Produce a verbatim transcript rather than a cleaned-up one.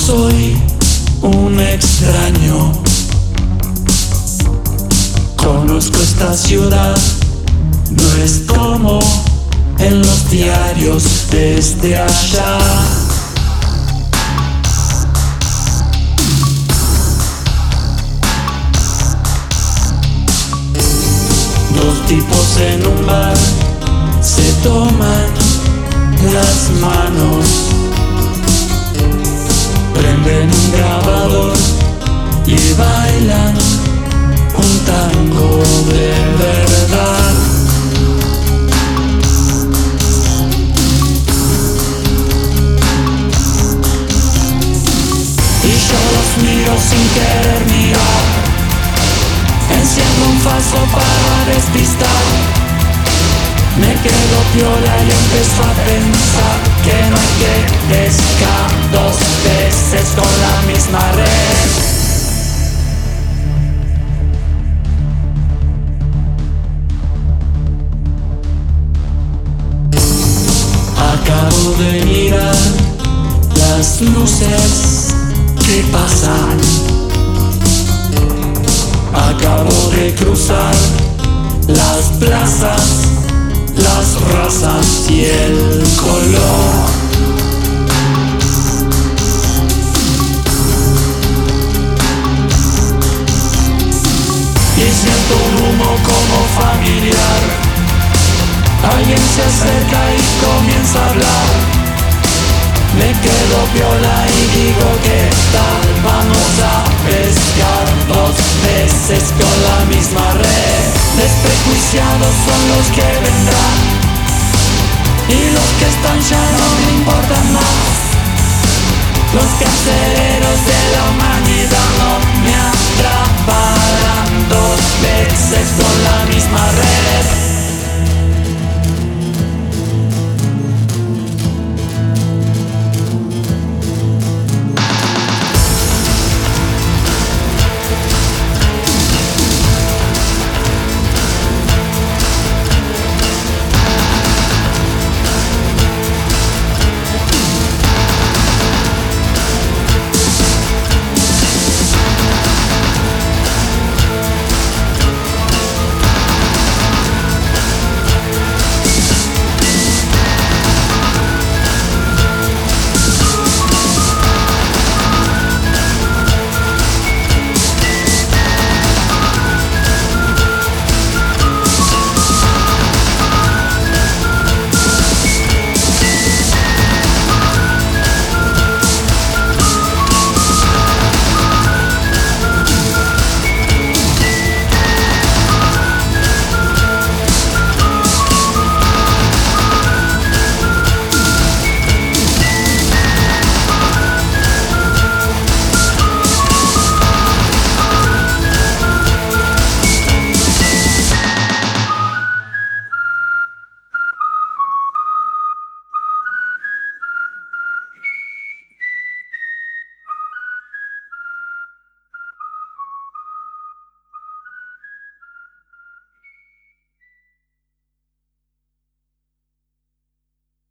soy un extraño. Conozco esta ciudad, no es como en los diarios desde allá. Dos tipos en un bar se toman las manos, prenden un grabador y bailan un tango de verdad. Y yo los miro sin querer mirar, enciendo un falso para despistar. Me quedo piola y empiezo a pensar que no hay que pescar dos veces con la misma red. Acabo de mirar las luces que pasan. Acabo de cruzar las plazas, las razas y el color. Y siento un humo como familiar. Alguien se acerca y comienza a hablar. Me quedo piola y digo ¿qué tal? Vamos a pescar dos veces con la misma red. Desprejuiciados son los que vendrán, y los que están ya no me importan más. Los carceleros de la